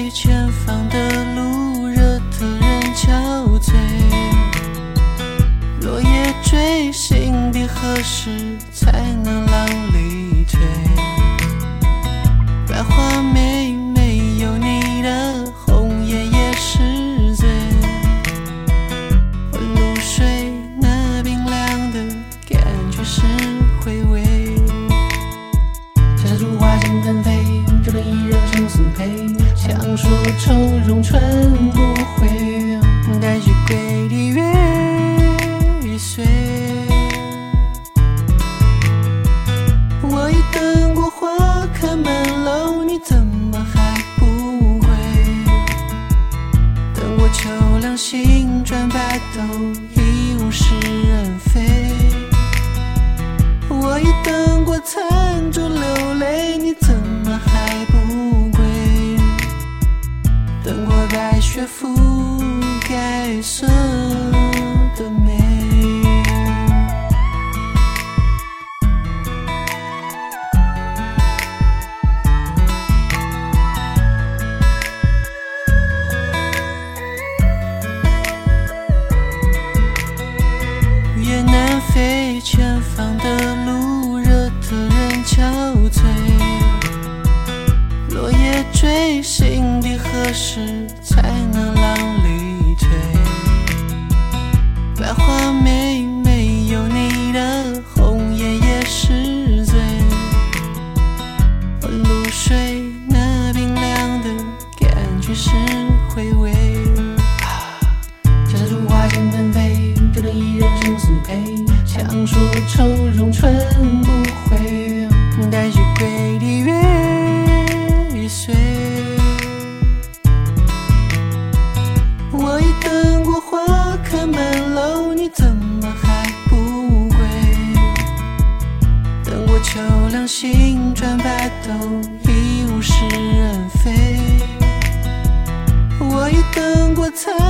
飞，前方的路热得人憔悴。落叶坠，心底何时才能浪里退？百花美，没有你的红颜也是醉。露水那冰凉的感觉是回味。 夏竹花香纷飞，这轮一热生死配。强说愁容春不回， 待续归地月岁。我已等过花开满楼，你怎么还不归？等过秋凉星转白头，已物是人非。我已等过残烛流泪，你怎么还不归？等过白雪覆盖色的美。雁南飞，前方的路热得人憔悴。落叶坠，心底何时才能浪里退？百花美，没有你的红颜也是醉。露水那冰凉的感觉是回味。 夏竹花香纷飞，这轮一热生死配。强说愁容春不回， 待续归地月岁。我已等过花开满楼，你怎么还不归？等过秋凉星转白头，已物是人非。我已等过残